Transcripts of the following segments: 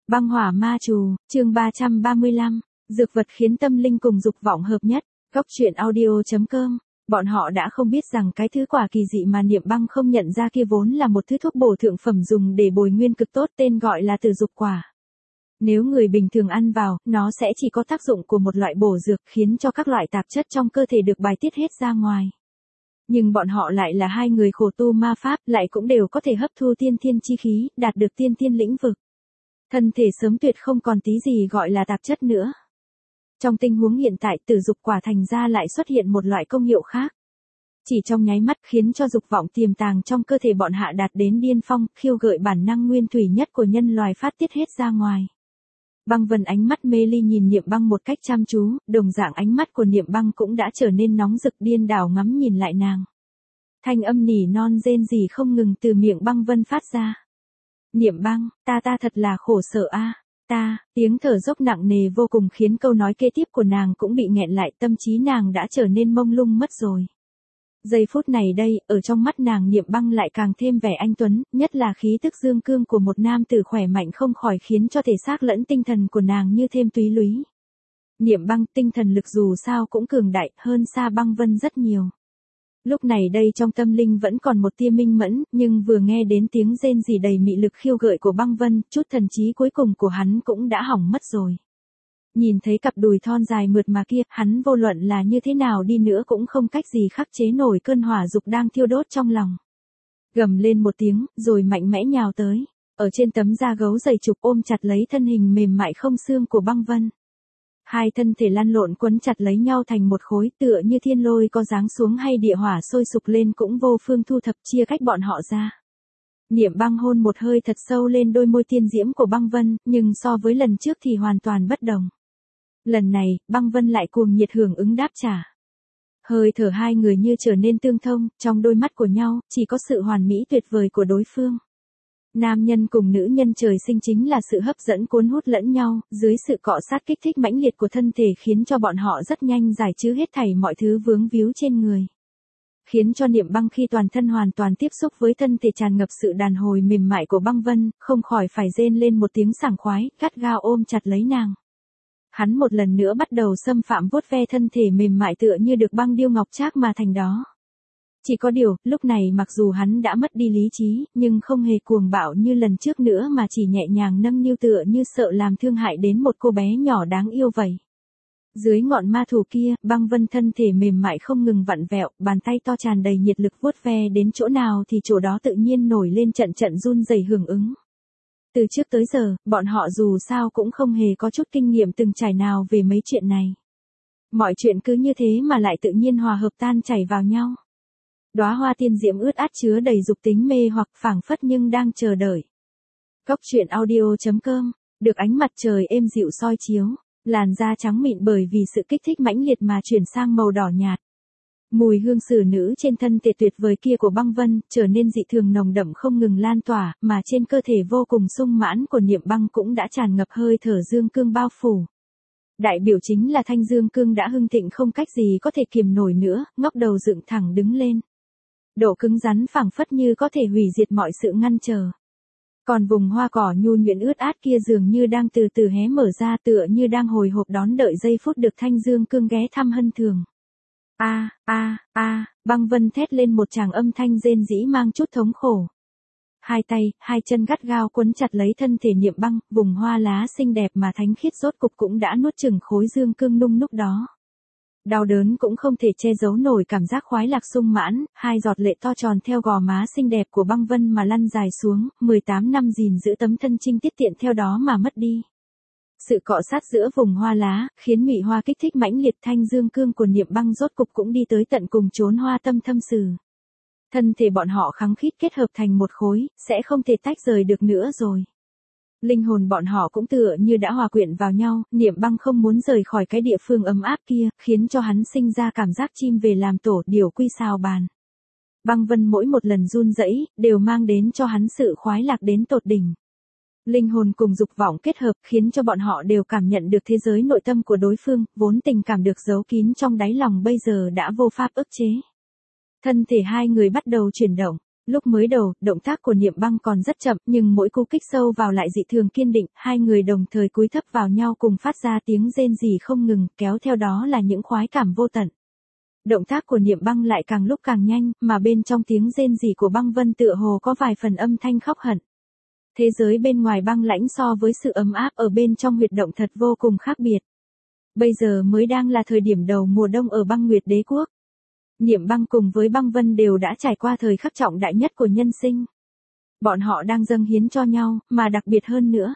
Băng hỏa ma trù, chương 335, dược vật khiến tâm linh cùng dục vọng hợp nhất, góc truyện audio.com. Bọn họ đã không biết rằng cái thứ quả kỳ dị mà Niệm Băng không nhận ra kia vốn là một thứ thuốc bổ thượng phẩm dùng để bồi nguyên cực tốt, tên gọi là tử dục quả. Nếu người bình thường ăn vào, nó sẽ chỉ có tác dụng của một loại bổ dược, khiến cho các loại tạp chất trong cơ thể được bài tiết hết ra ngoài. Nhưng bọn họ lại là hai người khổ tu ma pháp, lại cũng đều có thể hấp thu tiên thiên chi khí, đạt được tiên thiên lĩnh vực. Thân thể sớm tuyệt không còn tí gì gọi là tạp chất nữa. Trong tình huống hiện tại, tử dục quả thành ra lại xuất hiện một loại công hiệu khác. Chỉ trong nháy mắt khiến cho dục vọng tiềm tàng trong cơ thể bọn hạ đạt đến điên phong, khiêu gợi bản năng nguyên thủy nhất của nhân loài phát tiết hết ra ngoài. Băng Vân ánh mắt mê ly nhìn Niệm Băng một cách chăm chú, đồng dạng ánh mắt của Niệm Băng cũng đã trở nên nóng rực điên đảo ngắm nhìn lại nàng. Thanh âm nỉ non rên rỉ không ngừng từ miệng Băng Vân phát ra. Niệm Băng, ta thật là khổ sở a, tiếng thở dốc nặng nề vô cùng khiến câu nói kế tiếp của nàng cũng bị nghẹn lại, tâm trí nàng đã trở nên mông lung mất rồi. Giây phút này đây, ở trong mắt nàng Niệm Băng lại càng thêm vẻ anh tuấn, nhất là khí tức dương cương của một nam tử khỏe mạnh không khỏi khiến cho thể xác lẫn tinh thần của nàng như thêm túy lúy. Niệm Băng tinh thần lực dù sao cũng cường đại hơn xa Băng Vân rất nhiều. Lúc này đây trong tâm linh vẫn còn một tia minh mẫn, nhưng vừa nghe đến tiếng rên rỉ đầy mị lực khiêu gợi của Băng Vân, chút thần trí cuối cùng của hắn cũng đã hỏng mất rồi. Nhìn thấy cặp đùi thon dài mượt mà kia, hắn vô luận là như thế nào đi nữa cũng không cách gì khắc chế nổi cơn hỏa dục đang thiêu đốt trong lòng. Gầm lên một tiếng, rồi mạnh mẽ nhào tới, ở trên tấm da gấu dày trục ôm chặt lấy thân hình mềm mại không xương của Băng Vân. Hai thân thể lăn lộn quấn chặt lấy nhau thành một khối, tựa như thiên lôi có giáng xuống hay địa hỏa sôi sục lên cũng vô phương thu thập chia cách bọn họ ra. Niệm Băng hôn một hơi thật sâu lên đôi môi tiên diễm của Băng Vân, nhưng so với lần trước thì hoàn toàn bất đồng. Lần này, Băng Vân lại cuồng nhiệt hưởng ứng đáp trả. Hơi thở hai người như trở nên tương thông, trong đôi mắt của nhau, chỉ có sự hoàn mỹ tuyệt vời của đối phương. Nam nhân cùng nữ nhân trời sinh chính là sự hấp dẫn cuốn hút lẫn nhau, dưới sự cọ sát kích thích mãnh liệt của thân thể khiến cho bọn họ rất nhanh giải trừ hết thảy mọi thứ vướng víu trên người. Khiến cho Niệm Băng khi toàn thân hoàn toàn tiếp xúc với thân thể tràn ngập sự đàn hồi mềm mại của Băng Vân, không khỏi phải rên lên một tiếng sảng khoái, gắt gao ôm chặt lấy nàng. Hắn một lần nữa bắt đầu xâm phạm vuốt ve thân thể mềm mại tựa như được băng điêu ngọc trác mà thành đó. Chỉ có điều, lúc này mặc dù hắn đã mất đi lý trí, nhưng không hề cuồng bạo như lần trước nữa mà chỉ nhẹ nhàng nâng niu tựa như sợ làm thương hại đến một cô bé nhỏ đáng yêu vậy. Dưới ngọn ma thủ kia, Băng Vân thân thể mềm mại không ngừng vặn vẹo, bàn tay to tràn đầy nhiệt lực vuốt ve đến chỗ nào thì chỗ đó tự nhiên nổi lên trận trận run rẩy hưởng ứng. Từ trước tới giờ, bọn họ dù sao cũng không hề có chút kinh nghiệm từng trải nào về mấy chuyện này. Mọi chuyện cứ như thế mà lại tự nhiên hòa hợp tan chảy vào nhau. Đóa hoa tiên diễm ướt át chứa đầy dục tính mê hoặc phảng phất nhưng đang chờ đợi. Góc truyện audio.com, được ánh mặt trời êm dịu soi chiếu, làn da trắng mịn bởi vì sự kích thích mãnh liệt mà chuyển sang màu đỏ nhạt. Mùi hương xử nữ trên thân thể tuyệt vời kia của Băng Vân trở nên dị thường nồng đậm không ngừng lan tỏa, mà trên cơ thể vô cùng sung mãn của Niệm Băng cũng đã tràn ngập hơi thở dương cương bao phủ. Đại biểu chính là thanh dương cương đã hưng thịnh không cách gì có thể kiềm nổi nữa, ngóc đầu dựng thẳng đứng lên. Độ cứng rắn phảng phất như có thể hủy diệt mọi sự ngăn trở. Còn vùng hoa cỏ nhu nhuyễn ướt át kia dường như đang từ từ hé mở ra, tựa như đang hồi hộp đón đợi giây phút được thanh dương cương ghé thăm hân thường. Băng Vân thét lên một tràng âm thanh rên rỉ mang chút thống khổ. Hai tay, hai chân gắt gao quấn chặt lấy thân thể Niệm Băng, vùng hoa lá xinh đẹp mà thánh khiết rốt cục cũng đã nuốt chửng khối dương cương nung núc đó. Đau đớn cũng không thể che giấu nổi cảm giác khoái lạc sung mãn, hai giọt lệ to tròn theo gò má xinh đẹp của Băng Vân mà lăn dài xuống, 18 năm gìn giữ tấm thân trinh tiết tiện theo đó mà mất đi. Sự cọ sát giữa vùng hoa lá, khiến mị hoa kích thích mãnh liệt, thanh dương cương của Niệm Băng rốt cục cũng đi tới tận cùng chốn hoa tâm thâm sử. Thân thể bọn họ khăng khít kết hợp thành một khối, sẽ không thể tách rời được nữa rồi. Linh hồn bọn họ cũng tựa như đã hòa quyện vào nhau, Niệm Băng không muốn rời khỏi cái địa phương ấm áp kia, khiến cho hắn sinh ra cảm giác chim về làm tổ, điều quy sao bàn. Băng Vân mỗi một lần run rẩy, đều mang đến cho hắn sự khoái lạc đến tột đỉnh. Linh hồn cùng dục vọng kết hợp khiến cho bọn họ đều cảm nhận được thế giới nội tâm của đối phương, vốn tình cảm được giấu kín trong đáy lòng bây giờ đã vô pháp ức chế. Thân thể hai người bắt đầu chuyển động, Lúc mới đầu, động tác của Niệm Băng còn rất chậm, nhưng mỗi cú kích sâu vào lại dị thường kiên định, hai người đồng thời cúi thấp vào nhau cùng phát ra tiếng rên rỉ không ngừng, kéo theo đó là những khoái cảm vô tận. Động tác của Niệm Băng lại càng lúc càng nhanh, mà bên trong tiếng rên rỉ của Băng Vân tựa hồ có vài phần âm thanh khóc hận. Thế giới bên ngoài băng lãnh so với sự ấm áp ở bên trong huyệt động thật vô cùng khác biệt. Bây giờ mới đang là thời điểm đầu mùa đông ở Băng Nguyệt Đế Quốc. Niệm Băng cùng với Băng Vân đều đã trải qua thời khắc trọng đại nhất của nhân sinh. Bọn họ đang dâng hiến cho nhau, mà đặc biệt hơn nữa.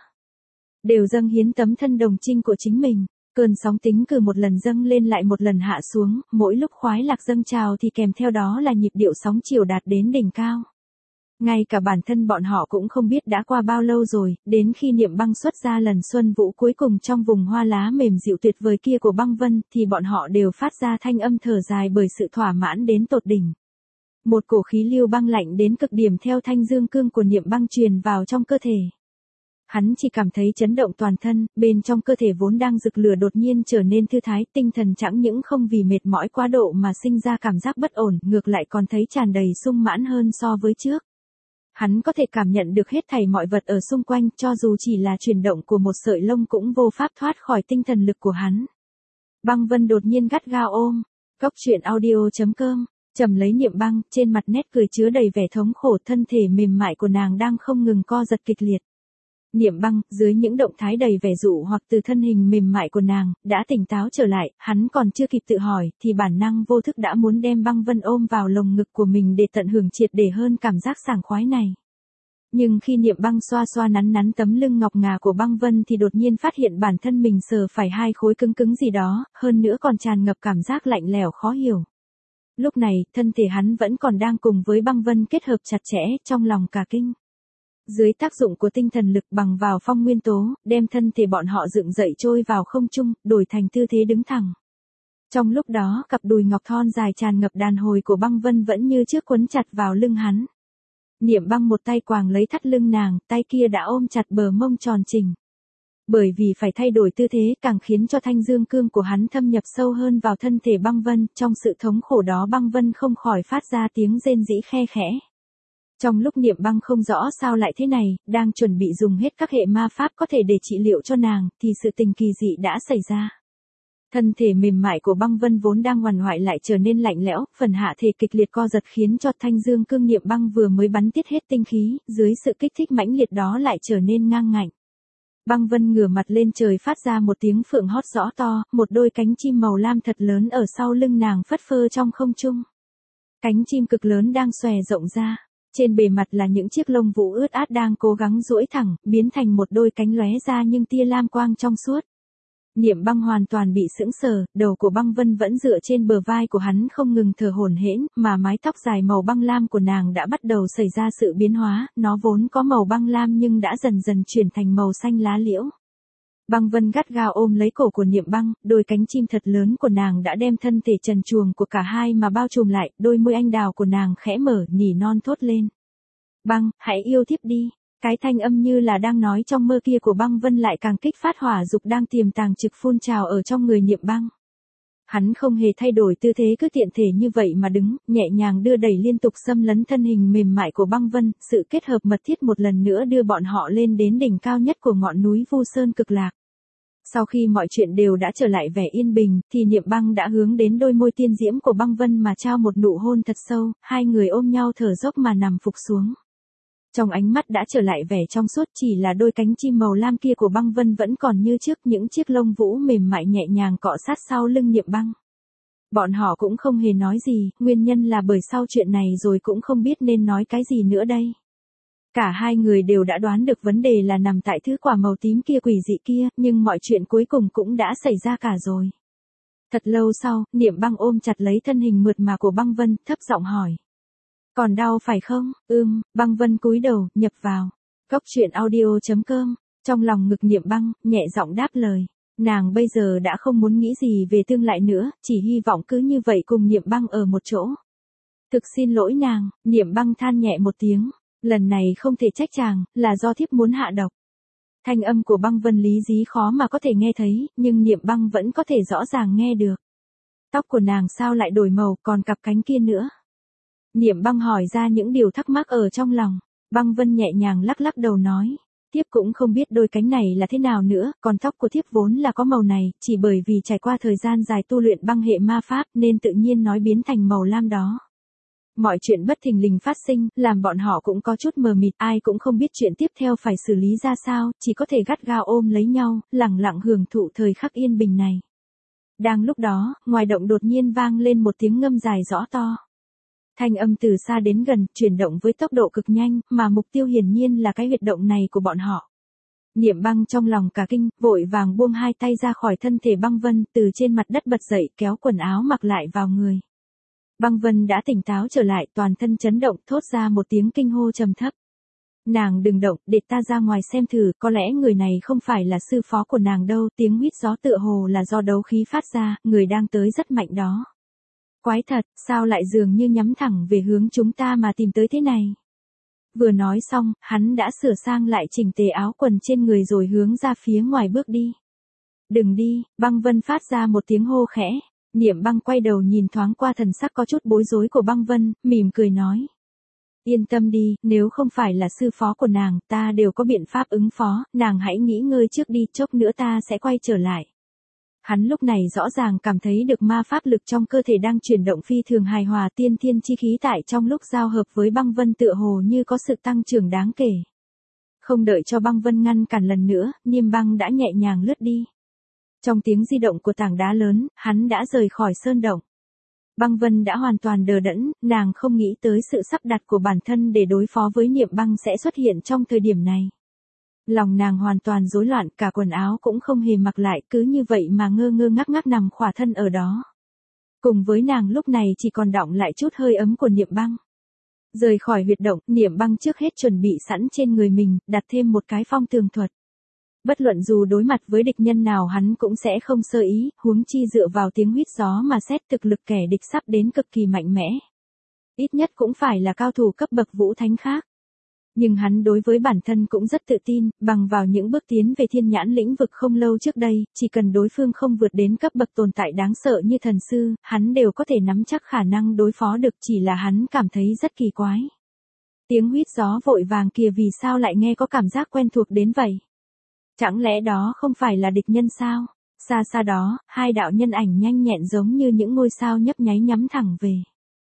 Đều dâng hiến tấm thân đồng trinh của chính mình. Cơn sóng tính cứ một lần dâng lên lại một lần hạ xuống, mỗi lúc khoái lạc dâng trào thì kèm theo đó là nhịp điệu sóng chiều đạt đến đỉnh cao. Ngay cả bản thân bọn họ cũng không biết đã qua bao lâu rồi, đến khi Niệm Băng xuất ra lần xuân vũ cuối cùng trong vùng hoa lá mềm dịu tuyệt vời kia của Băng Vân, thì bọn họ đều phát ra thanh âm thở dài bởi sự thỏa mãn đến tột đỉnh. Một cổ khí lưu băng lạnh đến cực điểm theo thanh dương cương của Niệm Băng truyền vào trong cơ thể. Hắn chỉ cảm thấy chấn động toàn thân, bên trong cơ thể vốn đang rực lửa đột nhiên trở nên thư thái, tinh thần chẳng những không vì mệt mỏi quá độ mà sinh ra cảm giác bất ổn, ngược lại còn thấy tràn đầy sung mãn hơn so với trước. Hắn có thể cảm nhận được hết thảy mọi vật ở xung quanh, cho dù chỉ là chuyển động của một sợi lông cũng vô pháp thoát khỏi tinh thần lực của hắn. Băng Vân đột nhiên gắt gao ôm. Cốc truyện audio.com. Trầm lấy Niệm Băng, trên mặt nét cười chứa đầy vẻ thống khổ, thân thể mềm mại của nàng đang không ngừng co giật kịch liệt. Niệm Băng, dưới những động thái đầy vẻ dụ hoặc từ thân hình mềm mại của nàng, đã tỉnh táo trở lại, hắn còn chưa kịp tự hỏi, thì bản năng vô thức đã muốn đem Băng Vân ôm vào lồng ngực của mình để tận hưởng triệt để hơn cảm giác sảng khoái này. Nhưng khi Niệm Băng xoa xoa nắn nắn tấm lưng ngọc ngà của Băng Vân thì đột nhiên phát hiện bản thân mình sờ phải hai khối cứng cứng gì đó, hơn nữa còn tràn ngập cảm giác lạnh lẽo khó hiểu. Lúc này, thân thể hắn vẫn còn đang cùng với Băng Vân kết hợp chặt chẽ, trong lòng cả kinh. Dưới tác dụng của tinh thần lực bằng vào phong nguyên tố, đem thân thể bọn họ dựng dậy trôi vào không trung, đổi thành tư thế đứng thẳng. Trong lúc đó, cặp đùi ngọc thon dài tràn ngập đàn hồi của Băng Vân vẫn như trước quấn chặt vào lưng hắn. Niệm Băng một tay quàng lấy thắt lưng nàng, tay kia đã ôm chặt bờ mông tròn trinh. Bởi vì phải thay đổi tư thế càng khiến cho thanh dương cương của hắn thâm nhập sâu hơn vào thân thể Băng Vân, trong sự thống khổ đó Băng Vân không khỏi phát ra tiếng rên rỉ khe khẽ. Trong lúc Niệm Băng không rõ sao lại thế này, đang chuẩn bị dùng hết các hệ ma pháp có thể để trị liệu cho nàng, thì sự tình kỳ dị đã xảy ra. Thân thể mềm mại của Băng Vân vốn đang uằn hoại lại trở nên lạnh lẽo, phần hạ thể kịch liệt co giật khiến cho thanh dương cương Niệm Băng vừa mới bắn tiết hết tinh khí, dưới sự kích thích mãnh liệt đó lại trở nên ngang ngạnh. Băng Vân ngửa mặt lên trời phát ra một tiếng phượng hót rõ to, một đôi cánh chim màu lam thật lớn ở sau lưng nàng phất phơ trong không trung. Cánh chim cực lớn đang xòe rộng ra. Trên bề mặt là những chiếc lông vũ ướt át đang cố gắng duỗi thẳng, biến thành một đôi cánh lóe ra nhưng tia lam quang trong suốt. Niệm Băng hoàn toàn bị sững sờ, đầu của Băng Vân vẫn dựa trên bờ vai của hắn không ngừng thở hổn hển, mà mái tóc dài màu băng lam của nàng đã bắt đầu xảy ra sự biến hóa, nó vốn có màu băng lam nhưng đã dần dần chuyển thành màu xanh lá liễu. Băng Vân gắt gao ôm lấy cổ của Niệm Băng, đôi cánh chim thật lớn của nàng đã đem thân thể trần truồng của cả hai mà bao trùm lại, đôi môi anh đào của nàng khẽ mở, nỉ non thốt lên. Băng, hãy yêu thiếp đi. Cái thanh âm như là đang nói trong mơ kia của Băng Vân lại càng kích phát hỏa dục đang tiềm tàng trực phun trào ở trong người Niệm Băng. Hắn không hề thay đổi tư thế cứ tiện thể như vậy mà đứng, nhẹ nhàng đưa đẩy liên tục xâm lấn thân hình mềm mại của Băng Vân, sự kết hợp mật thiết một lần nữa đưa bọn họ lên đến đỉnh cao nhất của ngọn núi Vu Sơn Cực Lạc. Sau khi mọi chuyện đều đã trở lại vẻ yên bình, thì Niệm Băng đã hướng đến đôi môi tiên diễm của Băng Vân mà trao một nụ hôn thật sâu, hai người ôm nhau thở dốc mà nằm phục xuống. Trong ánh mắt đã trở lại vẻ trong suốt, chỉ là đôi cánh chim màu lam kia của Băng Vân vẫn còn như trước, những chiếc lông vũ mềm mại nhẹ nhàng cọ sát sau lưng Niệm Băng. Bọn họ cũng không hề nói gì, nguyên nhân là bởi sau chuyện này rồi cũng không biết nên nói cái gì nữa đây. Cả hai người đều đã đoán được vấn đề là nằm tại thứ quả màu tím kia quỷ dị kia, nhưng mọi chuyện cuối cùng cũng đã xảy ra cả rồi. Thật lâu sau, Niệm Băng ôm chặt lấy thân hình mượt mà của Băng Vân, thấp giọng hỏi. Còn đau phải không? Băng Vân cúi đầu, nhập vào. Cốc truyện audio.com. Trong lòng ngực Niệm Băng, nhẹ giọng đáp lời. Nàng bây giờ đã không muốn nghĩ gì về tương lai nữa, chỉ hy vọng cứ như vậy cùng Niệm Băng ở một chỗ. Thực xin lỗi nàng, Niệm Băng than nhẹ một tiếng. Lần này không thể trách chàng, là do thiếp muốn hạ độc. Thanh âm của Băng Vân lý dí khó mà có thể nghe thấy, nhưng Niệm Băng vẫn có thể rõ ràng nghe được. Tóc của nàng sao lại đổi màu, còn cặp cánh kia nữa. Niệm Băng hỏi ra những điều thắc mắc ở trong lòng. Băng Vân nhẹ nhàng lắc lắc đầu nói. Thiếp cũng không biết đôi cánh này là thế nào nữa, còn tóc của thiếp vốn là có màu này, chỉ bởi vì trải qua thời gian dài tu luyện băng hệ ma pháp nên tự nhiên nói biến thành màu lam đó. Mọi chuyện bất thình lình phát sinh, làm bọn họ cũng có chút mờ mịt, ai cũng không biết chuyện tiếp theo phải xử lý ra sao, chỉ có thể gắt gao ôm lấy nhau, lẳng lặng hưởng thụ thời khắc yên bình này. Đang lúc đó, ngoài động đột nhiên vang lên một tiếng ngâm dài rõ to. Thanh âm từ xa đến gần, chuyển động với tốc độ cực nhanh, mà mục tiêu hiển nhiên là cái huyệt động này của bọn họ. Niệm Băng trong lòng cả kinh, vội vàng buông hai tay ra khỏi thân thể Băng Vân, từ trên mặt đất bật dậy, kéo quần áo mặc lại vào người. Băng Vân đã tỉnh táo trở lại, toàn thân chấn động, thốt ra một tiếng kinh hô trầm thấp. Nàng đừng động, để ta ra ngoài xem thử, có lẽ người này không phải là sư phó của nàng đâu, tiếng huýt gió tựa hồ là do đấu khí phát ra, người đang tới rất mạnh đó. Quái thật, sao lại dường như nhắm thẳng về hướng chúng ta mà tìm tới thế này? Vừa nói xong, hắn đã sửa sang lại chỉnh tề áo quần trên người rồi hướng ra phía ngoài bước đi. Đừng đi, Băng Vân phát ra một tiếng hô khẽ. Niệm Băng quay đầu nhìn thoáng qua thần sắc có chút bối rối của Băng Vân, mỉm cười nói. Yên tâm đi, nếu không phải là sư phó của nàng, ta đều có biện pháp ứng phó, nàng hãy nghỉ ngơi trước đi, chốc nữa ta sẽ quay trở lại. Hắn lúc này rõ ràng cảm thấy được ma pháp lực trong cơ thể đang chuyển động phi thường hài hòa, tiên thiên chi khí tại trong lúc giao hợp với Băng Vân tựa hồ như có sự tăng trưởng đáng kể. Không đợi cho Băng Vân ngăn cản lần nữa, Niệm Băng đã nhẹ nhàng lướt đi. Trong tiếng di động của tảng đá lớn, hắn đã rời khỏi sơn động. Băng Vân đã hoàn toàn đờ đẫn, nàng không nghĩ tới sự sắp đặt của bản thân để đối phó với Niệm Băng sẽ xuất hiện trong thời điểm này. Lòng nàng hoàn toàn rối loạn, cả quần áo cũng không hề mặc lại, cứ như vậy mà ngơ ngơ ngác ngác nằm khỏa thân ở đó. Cùng với nàng lúc này chỉ còn đọng lại chút hơi ấm của Niệm Băng. Rời khỏi huyệt động, Niệm Băng trước hết chuẩn bị sẵn trên người mình, đặt thêm một cái phong tường thuật. Bất luận dù đối mặt với địch nhân nào hắn cũng sẽ không sơ ý, huống chi dựa vào tiếng huýt gió mà xét thực lực kẻ địch sắp đến cực kỳ mạnh mẽ. Ít nhất cũng phải là cao thủ cấp bậc vũ thánh khác. Nhưng hắn đối với bản thân cũng rất tự tin, bằng vào những bước tiến về thiên nhãn lĩnh vực không lâu trước đây, chỉ cần đối phương không vượt đến cấp bậc tồn tại đáng sợ như thần sư, hắn đều có thể nắm chắc khả năng đối phó được, chỉ là hắn cảm thấy rất kỳ quái. Tiếng huýt gió vội vàng kia vì sao lại nghe có cảm giác quen thuộc đến vậy? Chẳng lẽ đó không phải là địch nhân sao? Xa xa đó, hai đạo nhân ảnh nhanh nhẹn giống như những ngôi sao nhấp nháy nhắm thẳng về.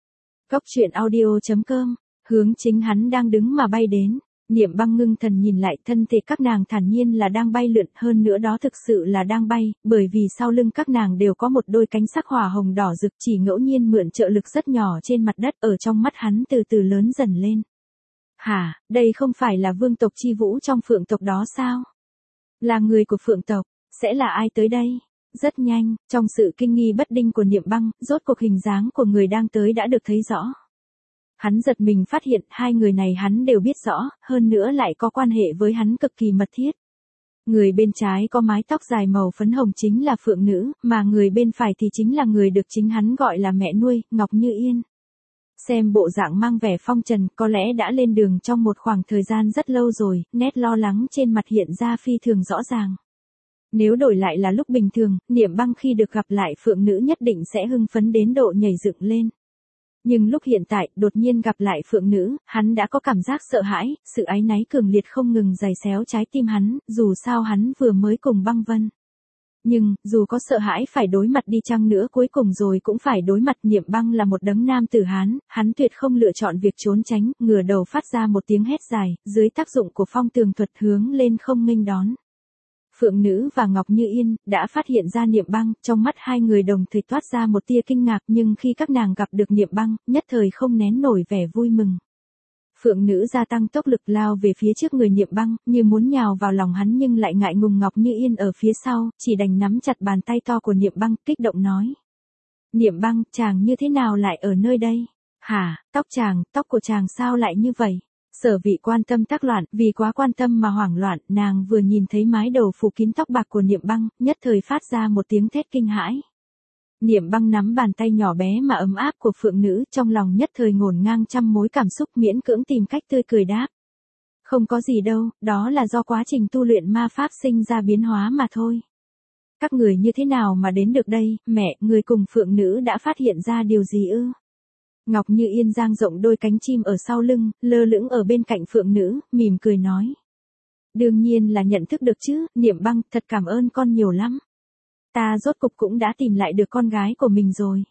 Góc truyện audio.com, hướng chính hắn đang đứng mà bay đến. Niệm Băng ngưng thần nhìn lại, thân thể các nàng thản nhiên là đang bay lượn, hơn nữa đó thực sự là đang bay, bởi vì sau lưng các nàng đều có một đôi cánh sắc hỏa hồng đỏ rực, chỉ ngẫu nhiên mượn trợ lực rất nhỏ trên mặt đất, ở trong mắt hắn từ từ lớn dần lên. Hả, đây không phải là vương tộc Chi Vũ trong Phượng tộc đó sao? Là người của Phượng tộc, sẽ là ai tới đây? Rất nhanh, trong sự kinh nghi bất định của Niệm Băng, rốt cuộc hình dáng của người đang tới đã được thấy rõ. Hắn giật mình phát hiện hai người này hắn đều biết rõ, hơn nữa lại có quan hệ với hắn cực kỳ mật thiết. Người bên trái có mái tóc dài màu phấn hồng chính là Phượng Nữ, mà người bên phải thì chính là người được chính hắn gọi là mẹ nuôi, Ngọc Như Yên. Xem bộ dạng mang vẻ phong trần, có lẽ đã lên đường trong một khoảng thời gian rất lâu rồi, nét lo lắng trên mặt hiện ra phi thường rõ ràng. Nếu đổi lại là lúc bình thường, Niệm Băng khi được gặp lại Phượng Nữ nhất định sẽ hưng phấn đến độ nhảy dựng lên. Nhưng lúc hiện tại, đột nhiên gặp lại Phượng Nữ, hắn đã có cảm giác sợ hãi, sự áy náy cường liệt không ngừng giày xéo trái tim hắn, dù sao hắn vừa mới cùng Băng Vân. Nhưng, dù có sợ hãi phải đối mặt đi chăng nữa cuối cùng rồi cũng phải đối mặt. Niệm Băng là một đấng nam tử Hán, hắn tuyệt không lựa chọn việc trốn tránh, ngửa đầu phát ra một tiếng hét dài, dưới tác dụng của phong tường thuật hướng lên không nghênh đón. Phượng Nữ và Ngọc Như Yên đã phát hiện ra Niệm Băng, trong mắt hai người đồng thời toát ra một tia kinh ngạc, nhưng khi các nàng gặp được Niệm Băng, nhất thời không nén nổi vẻ vui mừng. Phượng Nữ gia tăng tốc lực lao về phía trước người Niệm Băng, như muốn nhào vào lòng hắn nhưng lại ngại ngùng. Ngọc Như Yên ở phía sau, chỉ đành nắm chặt bàn tay to của Niệm Băng, kích động nói. Niệm Băng, chàng như thế nào lại ở nơi đây? Hả, tóc của chàng sao lại như vậy? Sở Vị quan tâm tác loạn, vì quá quan tâm mà hoảng loạn, nàng vừa nhìn thấy mái đầu phủ kín tóc bạc của Niệm Băng, nhất thời phát ra một tiếng thét kinh hãi. Niệm Băng nắm bàn tay nhỏ bé mà ấm áp của Phượng Nữ, trong lòng nhất thời ngổn ngang trăm mối cảm xúc, miễn cưỡng tìm cách tươi cười đáp. Không có gì đâu, đó là do quá trình tu luyện ma pháp sinh ra biến hóa mà thôi. Các người như thế nào mà đến được đây, mẹ, người cùng Phượng Nữ đã phát hiện ra điều gì ư? Ngọc Như Yên dang rộng đôi cánh chim ở sau lưng, lơ lửng ở bên cạnh Phượng Nữ, mỉm cười nói. Đương nhiên là nhận thức được chứ, Niệm Băng, thật cảm ơn con nhiều lắm. Ta rốt cục cũng đã tìm lại được con gái của mình rồi.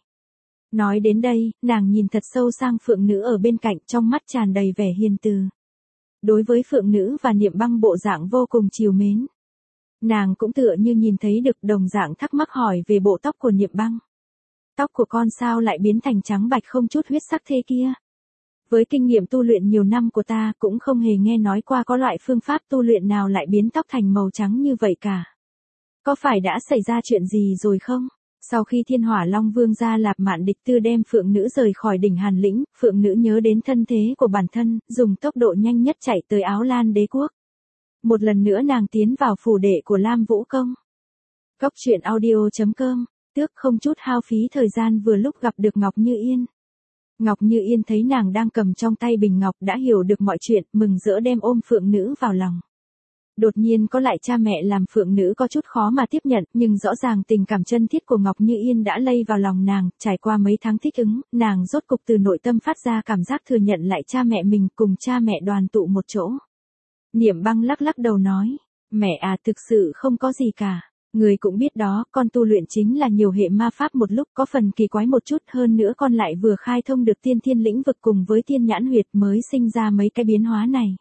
Nói đến đây, nàng nhìn thật sâu sang Phượng Nữ ở bên cạnh, trong mắt tràn đầy vẻ hiền từ. Đối với Phượng Nữ và Niệm Băng bộ dạng vô cùng trìu mến. Nàng cũng tựa như nhìn thấy được đồng dạng thắc mắc hỏi về bộ tóc của Niệm Băng. Tóc của con sao lại biến thành trắng bạch không chút huyết sắc thế kia? Với kinh nghiệm tu luyện nhiều năm của ta cũng không hề nghe nói qua có loại phương pháp tu luyện nào lại biến tóc thành màu trắng như vậy cả. Có phải đã xảy ra chuyện gì rồi không? Sau khi Thiên Hỏa Long Vương gia Lạp Mạn Địch Tư đem Phượng Nữ rời khỏi đỉnh Hàn Lĩnh, Phượng Nữ nhớ đến thân thế của bản thân, dùng tốc độ nhanh nhất chạy tới Áo Lan Đế quốc. Một lần nữa nàng tiến vào phủ đệ của Lam Vũ Công. Góc truyện audio.com, tước không chút hao phí thời gian vừa lúc gặp được Ngọc Như Yên. Ngọc Như Yên thấy nàng đang cầm trong tay bình ngọc đã hiểu được mọi chuyện, mừng rỡ đem ôm Phượng Nữ vào lòng. Đột nhiên có lại cha mẹ làm Phượng Nữ có chút khó mà tiếp nhận, nhưng rõ ràng tình cảm chân thiết của Ngọc Như Yên đã lây vào lòng nàng, trải qua mấy tháng thích ứng, nàng rốt cục từ nội tâm phát ra cảm giác thừa nhận lại cha mẹ mình cùng cha mẹ đoàn tụ một chỗ. Niệm Băng lắc lắc đầu nói, mẹ à thực sự không có gì cả. Người cũng biết đó, con tu luyện chính là nhiều hệ ma pháp một lúc có phần kỳ quái một chút hơn nữa con lại vừa khai thông được tiên thiên lĩnh vực cùng với tiên nhãn huyệt mới sinh ra mấy cái biến hóa này.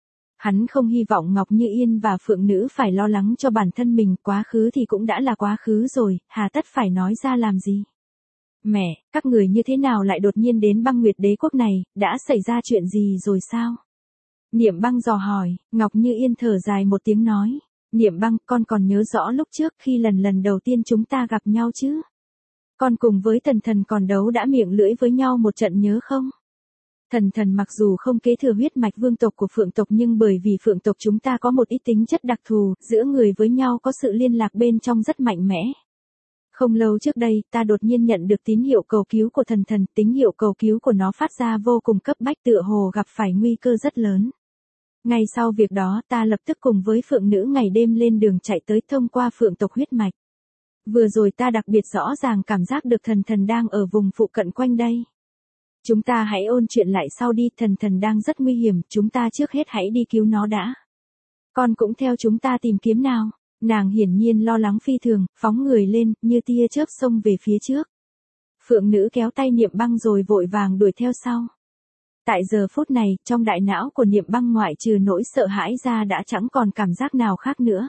Hắn không hy vọng Ngọc Như Yên và Phượng Nữ phải lo lắng cho bản thân mình, quá khứ thì cũng đã là quá khứ rồi, hà tất phải nói ra làm gì. Mẹ, các người như thế nào lại đột nhiên đến Băng Nguyệt Đế quốc này, đã xảy ra chuyện gì rồi sao? Niệm Băng dò hỏi, Ngọc Như Yên thở dài một tiếng nói. Niệm Băng, con còn nhớ rõ lúc trước khi lần đầu tiên chúng ta gặp nhau chứ? Con cùng với Thần Thần còn đấu đã miệng lưỡi với nhau một trận nhớ không? Thần Thần mặc dù không kế thừa huyết mạch vương tộc của Phượng tộc nhưng bởi vì Phượng tộc chúng ta có một ít tính chất đặc thù, giữa người với nhau có sự liên lạc bên trong rất mạnh mẽ. Không lâu trước đây, ta đột nhiên nhận được tín hiệu cầu cứu của Thần Thần, tín hiệu cầu cứu của nó phát ra vô cùng cấp bách tựa hồ gặp phải nguy cơ rất lớn. Ngay sau việc đó ta lập tức cùng với Phượng Nữ ngày đêm lên đường chạy tới thông qua Phượng tộc huyết mạch. Vừa rồi ta đặc biệt rõ ràng cảm giác được Thần Thần đang ở vùng phụ cận quanh đây. Chúng ta hãy ôn chuyện lại sau đi, Thần Thần đang rất nguy hiểm, chúng ta trước hết hãy đi cứu nó đã. Con cũng theo chúng ta tìm kiếm nào. Nàng hiển nhiên lo lắng phi thường, phóng người lên, như tia chớp xông về phía trước. Phượng Nữ kéo tay Niệm Băng rồi vội vàng đuổi theo sau. Tại giờ phút này, trong đại não của Niệm Băng ngoại trừ nỗi sợ hãi ra đã chẳng còn cảm giác nào khác nữa.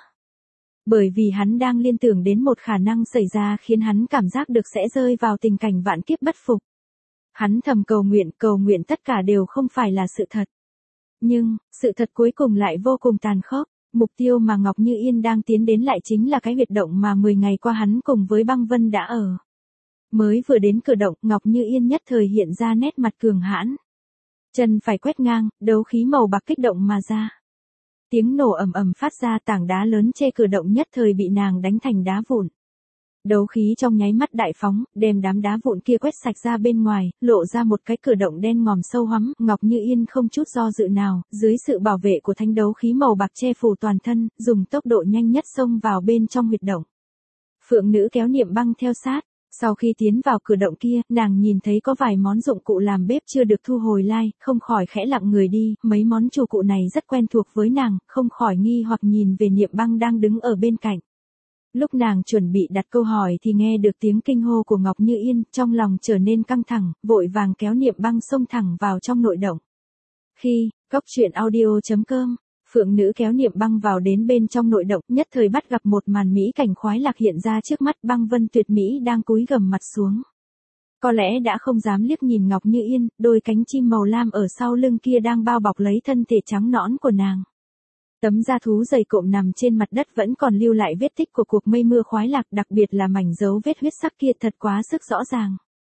Bởi vì hắn đang liên tưởng đến một khả năng xảy ra khiến hắn cảm giác được sẽ rơi vào tình cảnh vạn kiếp bất phục. Hắn thầm cầu nguyện tất cả đều không phải là sự thật. Nhưng, sự thật cuối cùng lại vô cùng tàn khốc. Mục tiêu mà Ngọc Như Yên đang tiến đến lại chính là cái huyệt động mà 10 ngày qua hắn cùng với Băng Vân đã ở. Mới vừa đến cửa động, Ngọc Như Yên nhất thời hiện ra nét mặt cường hãn. Chân phải quét ngang, đấu khí màu bạc kích động mà ra. Tiếng nổ ầm ầm phát ra, tảng đá lớn che cửa động nhất thời bị nàng đánh thành đá vụn. Đấu khí trong nháy mắt đại phóng, đem đám đá vụn kia quét sạch ra bên ngoài, lộ ra một cái cửa động đen ngòm sâu hoắm. Ngọc Như Yên không chút do dự nào, dưới sự bảo vệ của thánh đấu khí màu bạc che phủ toàn thân, dùng tốc độ nhanh nhất xông vào bên trong huyệt động. Phượng Nữ kéo Niệm Băng theo sát. Sau khi tiến vào cửa động kia, nàng nhìn thấy có vài món dụng cụ làm bếp chưa được thu hồi lại, không khỏi khẽ lặng người đi, mấy món chủ cụ này rất quen thuộc với nàng, không khỏi nghi hoặc nhìn về Niệm Băng đang đứng ở bên cạnh. Lúc nàng chuẩn bị đặt câu hỏi thì nghe được tiếng kinh hô của Ngọc Như Yên, trong lòng trở nên căng thẳng, vội vàng kéo Niệm Băng xông thẳng vào trong nội động. Khi, góc truyện audio.com, Phượng Nữ kéo Niệm Băng vào đến bên trong nội động, nhất thời bắt gặp một màn mỹ cảnh khoái lạc hiện ra trước mắt. Băng Vân tuyệt mỹ đang cúi gằm mặt xuống. Có lẽ đã không dám liếc nhìn Ngọc Như Yên, đôi cánh chim màu lam ở sau lưng kia đang bao bọc lấy thân thể trắng nõn của nàng. Tấm da thú dày cộm nằm trên mặt đất vẫn còn lưu lại vết tích của cuộc mây mưa khoái lạc, đặc biệt là mảnh dấu vết huyết sắc kia thật quá sức rõ ràng.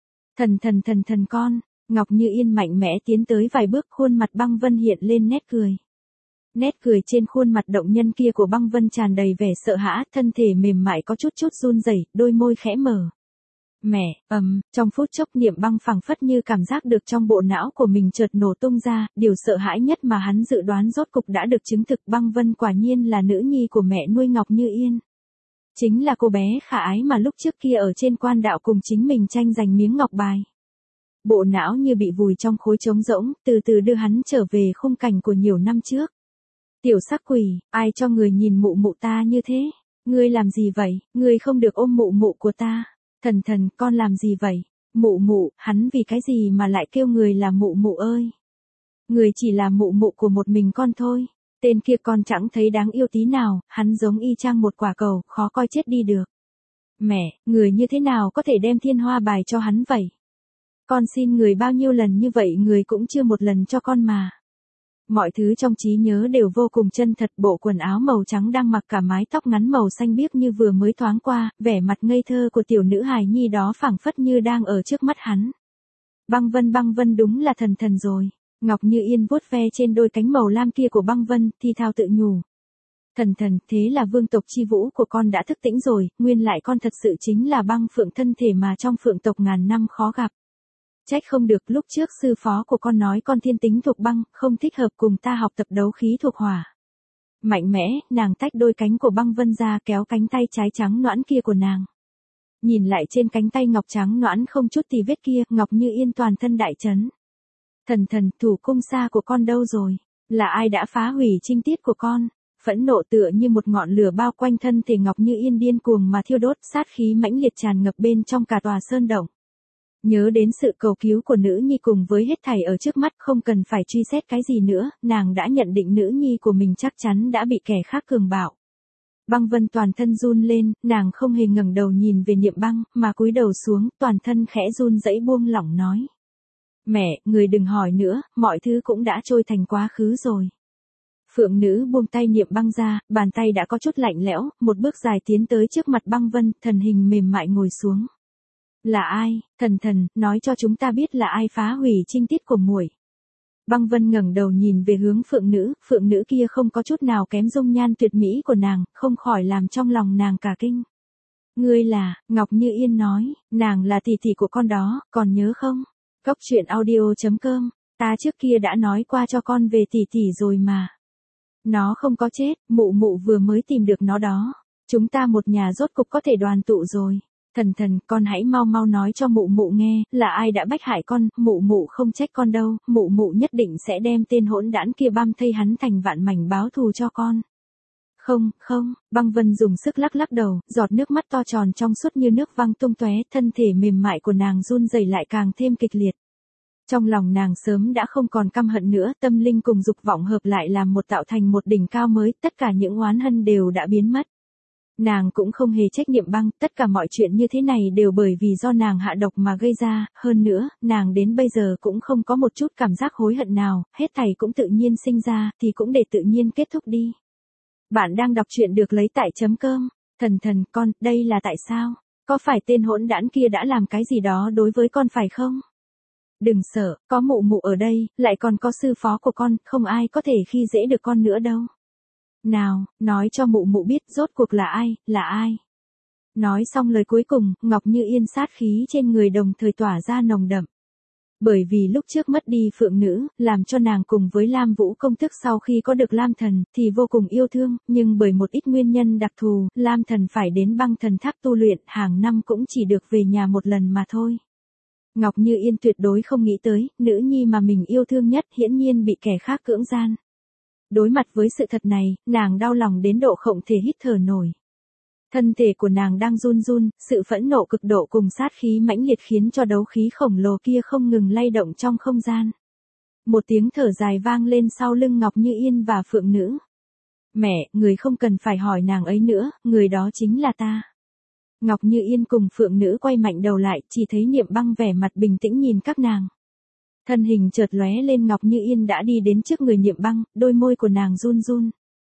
Thần con, Ngọc Như Yên mạnh mẽ tiến tới vài bước, khuôn mặt Băng Vân hiện lên nét cười. Nét cười trên khuôn mặt động nhân kia của Băng Vân tràn đầy vẻ sợ hãi, thân thể mềm mại có chút run rẩy, đôi môi khẽ mở. Mẹ, trong phút chốc Niệm Băng phảng phất như cảm giác được trong bộ não của mình chợt nổ tung ra, điều sợ hãi nhất mà hắn dự đoán rốt cục đã được chứng thực. Băng Vân quả nhiên là nữ nhi của mẹ nuôi Ngọc Như Yên. Chính là cô bé khả ái mà lúc trước kia ở trên quan đạo cùng chính mình tranh giành miếng ngọc bài. Bộ não như bị vùi trong khối trống rỗng, từ từ đưa hắn trở về khung cảnh của nhiều năm trước. Tiểu sắc quỷ, ai cho người nhìn mụ mụ ta như thế? Ngươi làm gì vậy? Ngươi không được ôm mụ mụ của ta. Thần thần, con làm gì vậy? Mụ mụ, hắn vì cái gì mà lại kêu người là mụ mụ ơi? Người chỉ là mụ mụ của một mình con thôi. Tên kia con chẳng thấy đáng yêu tí nào, hắn giống y chang một quả cầu, khó coi chết đi được. Mẹ, người như thế nào có thể đem thiên hoa bài cho hắn vậy? Con xin người bao nhiêu lần như vậy người cũng chưa một lần cho con mà. Mọi thứ trong trí nhớ đều vô cùng chân thật, bộ quần áo màu trắng đang mặc cả mái tóc ngắn màu xanh biếc như vừa mới thoáng qua, vẻ mặt ngây thơ của tiểu nữ hài nhi đó phảng phất như đang ở trước mắt hắn. Băng Vân đúng là thần thần rồi. Ngọc Như Yên vuốt ve trên đôi cánh màu lam kia của Băng Vân, thi thao tự nhủ. Thần thần, thế là vương tộc chi vũ của con đã thức tỉnh rồi, nguyên lại con thật sự chính là băng phượng thân thể mà trong phượng tộc ngàn năm khó gặp. Trách không được, lúc trước sư phó của con nói con thiên tính thuộc băng, không thích hợp cùng ta học tập đấu khí thuộc hỏa. Mạnh mẽ, nàng tách đôi cánh của Băng Vân ra, kéo cánh tay trái trắng nõn kia của nàng. Nhìn lại trên cánh tay ngọc trắng nõn không chút tì vết kia, Ngọc Như Yên toàn thân đại chấn. Thần thần, thủ cung xa của con đâu rồi? Là ai đã phá hủy trinh tiết của con? Phẫn nộ tựa như một ngọn lửa bao quanh thân thể Ngọc Như Yên điên cuồng mà thiêu đốt, sát khí mãnh liệt tràn ngập bên trong cả tòa sơn động. Nhớ đến sự cầu cứu của nữ nhi cùng với hết thảy ở trước mắt, không cần phải truy xét cái gì nữa, nàng đã nhận định nữ nhi của mình chắc chắn đã bị kẻ khác cường bạo. Băng Vân toàn thân run lên, nàng không hề ngẩng đầu nhìn về Niệm Băng, mà cúi đầu xuống, toàn thân khẽ run rẩy buông lỏng nói. Mẹ, người đừng hỏi nữa, mọi thứ cũng đã trôi thành quá khứ rồi. Phượng nữ buông tay Niệm Băng ra, bàn tay đã có chút lạnh lẽo, một bước dài tiến tới trước mặt Băng Vân, thần hình mềm mại ngồi xuống. Là ai, thần thần, nói cho chúng ta biết là ai phá hủy trinh tiết của muội. Băng Vân ngẩng đầu nhìn về hướng phượng nữ kia không có chút nào kém dung nhan tuyệt mỹ của nàng, không khỏi làm trong lòng nàng cả kinh. Ngươi là, Ngọc Như Yên nói, nàng là tỷ tỷ của con đó, còn nhớ không? Góc truyện audio.com, ta trước kia đã nói qua cho con về tỷ tỷ rồi mà. Nó không có chết, mụ mụ vừa mới tìm được nó đó. Chúng ta một nhà rốt cục có thể đoàn tụ rồi. Thần thần, con hãy mau mau nói cho mụ mụ nghe, là ai đã bách hại con, mụ mụ không trách con đâu, mụ mụ nhất định sẽ đem tên hỗn đản kia băm thây hắn thành vạn mảnh báo thù cho con. Không, Băng Vân dùng sức lắc lắc đầu, giọt nước mắt to tròn trong suốt như nước văng tung tóe, thân thể mềm mại của nàng run rẩy lại càng thêm kịch liệt. Trong lòng nàng sớm đã không còn căm hận nữa, tâm linh cùng dục vọng hợp lại làm một tạo thành một đỉnh cao mới, tất cả những oán hận đều đã biến mất. Nàng cũng không hề trách Niệm Băng, tất cả mọi chuyện như thế này đều bởi vì do nàng hạ độc mà gây ra, hơn nữa, nàng đến bây giờ cũng không có một chút cảm giác hối hận nào, hết thảy cũng tự nhiên sinh ra, thì cũng để tự nhiên kết thúc đi. Bạn đang đọc truyện được lấy tại .com, thần thần, con, đây là tại sao? Có phải tên hỗn đản kia đã làm cái gì đó đối với con phải không? Đừng sợ, có mụ mụ ở đây, lại còn có sư phó của con, không ai có thể khi dễ được con nữa đâu. Nào, nói cho mụ mụ biết rốt cuộc là ai? Nói xong lời cuối cùng, Ngọc Như Yên sát khí trên người đồng thời tỏa ra nồng đậm. Bởi vì lúc trước mất đi phượng nữ, làm cho nàng cùng với Lam Vũ công thức sau khi có được Lam Thần, thì vô cùng yêu thương, nhưng bởi một ít nguyên nhân đặc thù, Lam Thần phải đến băng thần tháp tu luyện, hàng năm cũng chỉ được về nhà một lần mà thôi. Ngọc Như Yên tuyệt đối không nghĩ tới, nữ nhi mà mình yêu thương nhất hiển nhiên bị kẻ khác cưỡng gian. Đối mặt với sự thật này, nàng đau lòng đến độ không thể hít thở nổi. Thân thể của nàng đang run run, sự phẫn nộ cực độ cùng sát khí mãnh liệt khiến cho đấu khí khổng lồ kia không ngừng lay động trong không gian. Một tiếng thở dài vang lên sau lưng Ngọc Như Yên và Phượng nữ. Mẹ, người không cần phải hỏi nàng ấy nữa, người đó chính là ta. Ngọc Như Yên cùng Phượng nữ quay mạnh đầu lại, chỉ thấy Niệm Băng vẻ mặt bình tĩnh nhìn các nàng. Thân hình chợt lóe lên, Ngọc Như Yên đã đi đến trước người Niệm Băng, đôi môi của nàng run run.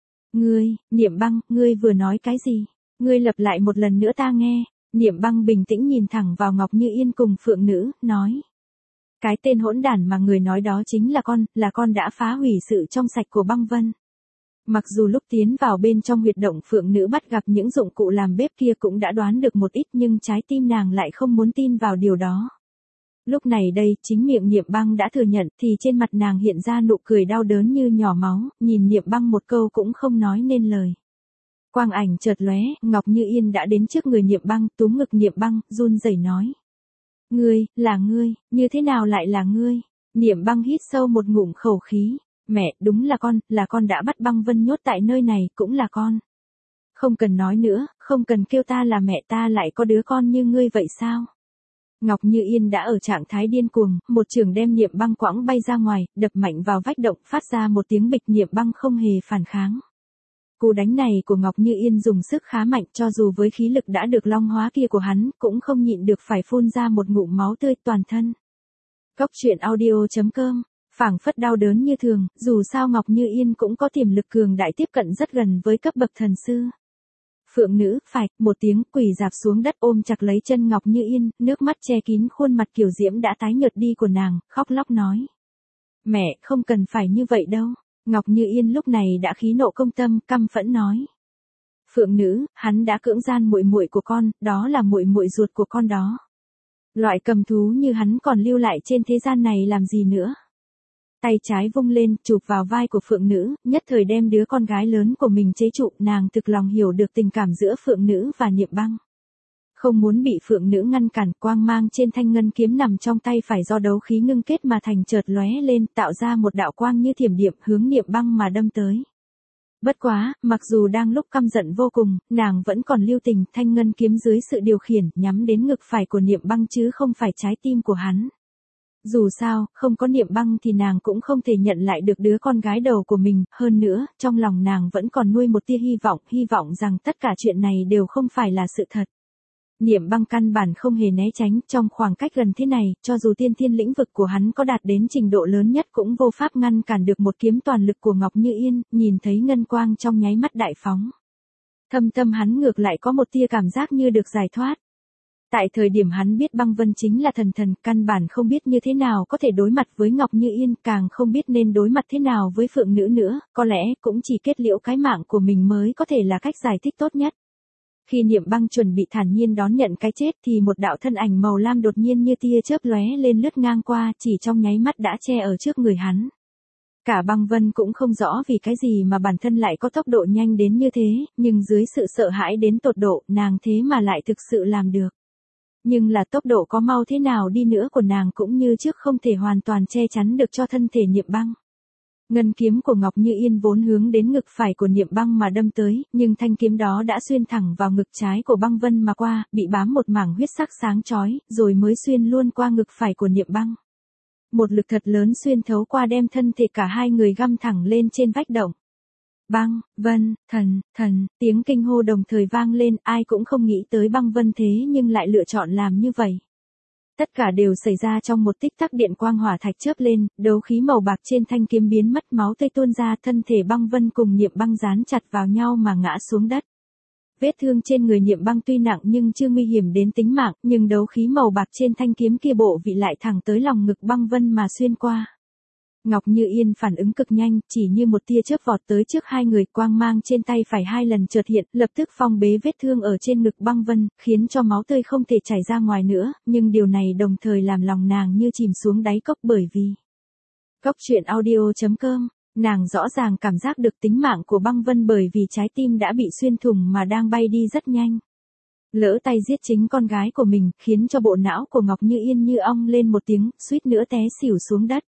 Niệm Băng, ngươi vừa nói cái gì? Ngươi lặp lại một lần nữa ta nghe. Niệm Băng bình tĩnh nhìn thẳng vào Ngọc Như Yên cùng Phượng nữ, nói. Cái tên hỗn đản mà người nói đó chính là con đã phá hủy sự trong sạch của Băng Vân. Mặc dù lúc tiến vào bên trong huyệt động Phượng nữ bắt gặp những dụng cụ làm bếp kia cũng đã đoán được một ít, nhưng trái tim nàng lại không muốn tin vào điều đó. Lúc này đây, chính miệng Niệm Băng đã thừa nhận, thì trên mặt nàng hiện ra nụ cười đau đớn như nhỏ máu, nhìn Niệm Băng một câu cũng không nói nên lời. Quang ảnh chợt lóe, Ngọc Như Yên đã đến trước người Niệm Băng, túm ngực Niệm Băng, run rẩy nói. là ngươi, như thế nào lại là ngươi? Niệm Băng hít sâu một ngụm khẩu khí, mẹ, đúng là con đã bắt Băng Vân nhốt tại nơi này, cũng là con. Không cần nói nữa, không cần kêu ta là mẹ, ta lại có đứa con như ngươi vậy sao? Ngọc Như Yên đã ở trạng thái điên cuồng, một chưởng đem Niệm Băng quãng bay ra ngoài, đập mạnh vào vách động, phát ra một tiếng bịch. Niệm Băng không hề phản kháng. Cú đánh này của Ngọc Như Yên dùng sức khá mạnh, cho dù với khí lực đã được long hóa kia của hắn, cũng không nhịn được phải phun ra một ngụm máu tươi toàn thân. Góc truyện audio.com, phảng phất đau đớn như thường, dù sao Ngọc Như Yên cũng có tiềm lực cường đại tiếp cận rất gần với cấp bậc thần sư. Phượng nữ, phải, một tiếng, quỳ dạp xuống đất ôm chặt lấy chân Ngọc Như Yên, nước mắt che kín khuôn mặt kiều diễm đã tái nhợt đi của nàng, khóc lóc nói. Mẹ, không cần phải như vậy đâu. Ngọc Như Yên lúc này đã khí nộ công tâm, căm phẫn nói. Phượng nữ, hắn đã cưỡng gian muội muội của con, đó là muội muội ruột của con đó. Loại cầm thú như hắn còn lưu lại trên thế gian này làm gì nữa? Tay trái vung lên, chụp vào vai của Phượng nữ, nhất thời đem đứa con gái lớn của mình chế trụ. Nàng thực lòng hiểu được tình cảm giữa Phượng nữ và Niệm Băng. Không muốn bị Phượng nữ ngăn cản, quang mang trên thanh ngân kiếm nằm trong tay phải do đấu khí ngưng kết mà thành chợt lóe lên, tạo ra một đạo quang như thiểm điện hướng Niệm Băng mà đâm tới. Bất quá, mặc dù đang lúc căm giận vô cùng, nàng vẫn còn lưu tình, thanh ngân kiếm dưới sự điều khiển nhắm đến ngực phải của Niệm Băng chứ không phải trái tim của hắn. Dù sao, không có Niệm Băng thì nàng cũng không thể nhận lại được đứa con gái đầu của mình, hơn nữa, trong lòng nàng vẫn còn nuôi một tia hy vọng rằng tất cả chuyện này đều không phải là sự thật. Niệm Băng căn bản không hề né tránh, trong khoảng cách gần thế này, cho dù tiên thiên lĩnh vực của hắn có đạt đến trình độ lớn nhất cũng vô pháp ngăn cản được một kiếm toàn lực của Ngọc Như Yên, nhìn thấy ngân quang trong nháy mắt đại phóng. Thâm tâm hắn ngược lại có một tia cảm giác như được giải thoát. Tại thời điểm hắn biết Băng Vân chính là thần, căn bản không biết như thế nào có thể đối mặt với Ngọc Như Yên, càng không biết nên đối mặt thế nào với Phượng nữ nữa, có lẽ cũng chỉ kết liễu cái mạng của mình mới có thể là cách giải thích tốt nhất. Khi Niệm Băng chuẩn bị thản nhiên đón nhận cái chết thì một đạo thân ảnh màu lam đột nhiên như tia chớp lóe lên lướt ngang qua, chỉ trong nháy mắt đã che ở trước người hắn. Cả Băng Vân cũng không rõ vì cái gì mà bản thân lại có tốc độ nhanh đến như thế, nhưng dưới sự sợ hãi đến tột độ, nàng thế mà lại thực sự làm được. Nhưng là tốc độ có mau thế nào đi nữa của nàng cũng như trước không thể hoàn toàn che chắn được cho thân thể Niệm Băng. Ngân kiếm của Ngọc Như Yên vốn hướng đến ngực phải của Niệm Băng mà đâm tới, nhưng thanh kiếm đó đã xuyên thẳng vào ngực trái của Băng Vân mà qua, bị bám một mảng huyết sắc sáng chói, rồi mới xuyên luôn qua ngực phải của Niệm Băng. Một lực thật lớn xuyên thấu qua đem thân thể cả hai người găm thẳng lên trên vách động. Băng, Vân, thần, tiếng kinh hô đồng thời vang lên, ai cũng không nghĩ tới Băng Vân thế nhưng lại lựa chọn làm như vậy. Tất cả đều xảy ra trong một tích tắc, điện quang hỏa thạch chớp lên, đấu khí màu bạc trên thanh kiếm biến mất, máu tươi tuôn ra, thân thể Băng Vân cùng Niệm Băng dán chặt vào nhau mà ngã xuống đất. Vết thương trên người Niệm Băng tuy nặng nhưng chưa nguy hiểm đến tính mạng, nhưng đấu khí màu bạc trên thanh kiếm kia bộ vị lại thẳng tới lòng ngực Băng Vân mà xuyên qua. Ngọc Như Yên phản ứng cực nhanh, chỉ như một tia chớp vọt tới trước hai người, quang mang trên tay phải hai lần chợt hiện, lập tức phong bế vết thương ở trên ngực Băng Vân, khiến cho máu tươi không thể chảy ra ngoài nữa, nhưng điều này đồng thời làm lòng nàng như chìm xuống đáy cốc, bởi vì Góc truyện audio.com, nàng rõ ràng cảm giác được tính mạng của Băng Vân bởi vì trái tim đã bị xuyên thủng mà đang bay đi rất nhanh. Lỡ tay giết chính con gái của mình, khiến cho bộ não của Ngọc Như Yên như ong lên một tiếng, suýt nữa té xỉu xuống đất.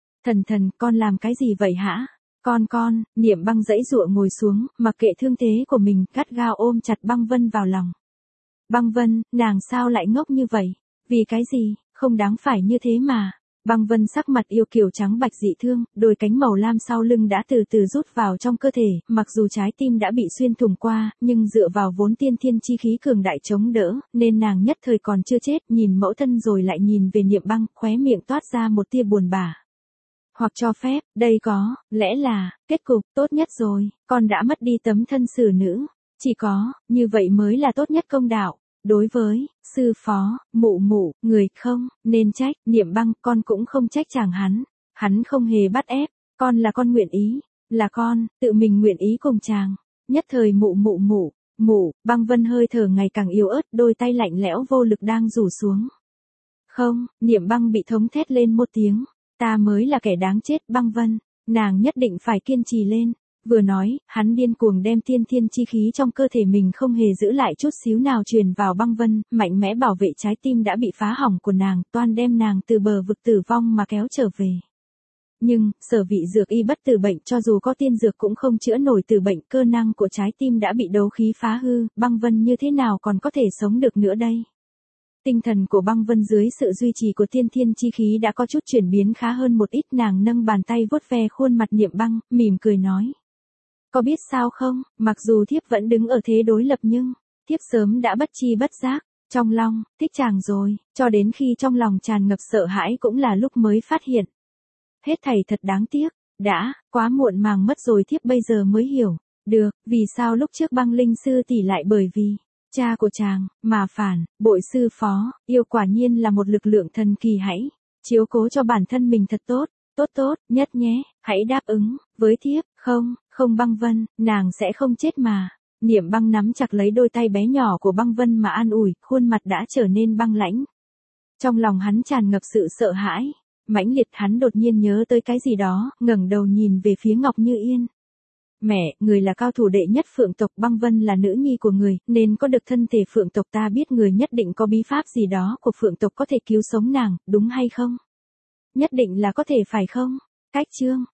Thần, con làm cái gì vậy hả? Con, Niệm Băng giãy giụa ngồi xuống, mặc kệ thương thế của mình, gắt gao ôm chặt Băng Vân vào lòng. Băng Vân, nàng sao lại ngốc như vậy? Vì cái gì, không đáng phải như thế mà. Băng Vân sắc mặt yêu kiều trắng bạch dị thương, đôi cánh màu lam sau lưng đã từ từ rút vào trong cơ thể, mặc dù trái tim đã bị xuyên thủng qua, nhưng dựa vào vốn tiên thiên chi khí cường đại chống đỡ, nên nàng nhất thời còn chưa chết, nhìn mẫu thân rồi lại nhìn về Niệm Băng, khóe miệng toát ra một tia buồn bã. Hoặc cho phép, đây có lẽ là kết cục tốt nhất rồi, con đã mất đi tấm thân xử nữ, chỉ có như vậy mới là tốt nhất công đạo. Đối với sư phó, mụ, người không nên trách. Niệm Băng, con cũng không trách chàng hắn không hề bắt ép, con là con nguyện ý, là con tự mình nguyện ý cùng chàng. Nhất thời mụ, Băng Vân hơi thở ngày càng yếu ớt, đôi tay lạnh lẽo vô lực đang rủ xuống. Không, Niệm Băng bị thống thét lên một tiếng. Ta mới là kẻ đáng chết, Băng Vân, nàng nhất định phải kiên trì lên. Vừa nói, hắn điên cuồng đem tiên thiên chi khí trong cơ thể mình không hề giữ lại chút xíu nào truyền vào băng vân, mạnh mẽ bảo vệ trái tim đã bị phá hỏng của nàng, toan đem nàng từ bờ vực tử vong mà kéo trở về. Nhưng, sở vị dược y bất tử bệnh cho dù có tiên dược cũng không chữa nổi tử bệnh, cơ năng của trái tim đã bị đấu khí phá hư, băng vân như thế nào còn có thể sống được nữa đây? Tinh thần của băng vân dưới sự duy trì của tiên thiên chi khí đã có chút chuyển biến khá hơn một ít, nàng nâng bàn tay vuốt ve khuôn mặt Niệm Băng, mỉm cười nói. Có biết sao không, mặc dù thiếp vẫn đứng ở thế đối lập nhưng, thiếp sớm đã bất chi bất giác, trong lòng, thích chàng rồi, cho đến khi trong lòng tràn ngập sợ hãi cũng là lúc mới phát hiện. Hết thảy thật đáng tiếc, đã, quá muộn màng mất rồi, thiếp bây giờ mới hiểu, được, vì sao lúc trước Băng Linh sư tỷ lại bởi vì cha của chàng, mà phản, bội sư phó, yêu quả nhiên là một lực lượng thần kỳ, hãy chiếu cố cho bản thân mình thật tốt, tốt, nhất nhé, hãy đáp ứng, với thiếp, không Băng Vân, nàng sẽ không chết mà. Niệm Băng nắm chặt lấy đôi tay bé nhỏ của Băng Vân mà an ủi, khuôn mặt đã trở nên băng lãnh. Trong lòng hắn tràn ngập sự sợ hãi, mãnh liệt, hắn đột nhiên nhớ tới cái gì đó, ngẩng đầu nhìn về phía Ngọc Như Yên. Mẹ, người là cao thủ đệ nhất Phượng tộc, Băng Vân là nữ nhi của người, nên có được thân thể Phượng tộc, ta biết người nhất định có bí pháp gì đó của Phượng tộc có thể cứu sống nàng, đúng hay không? Nhất định là có thể phải không? Cách chương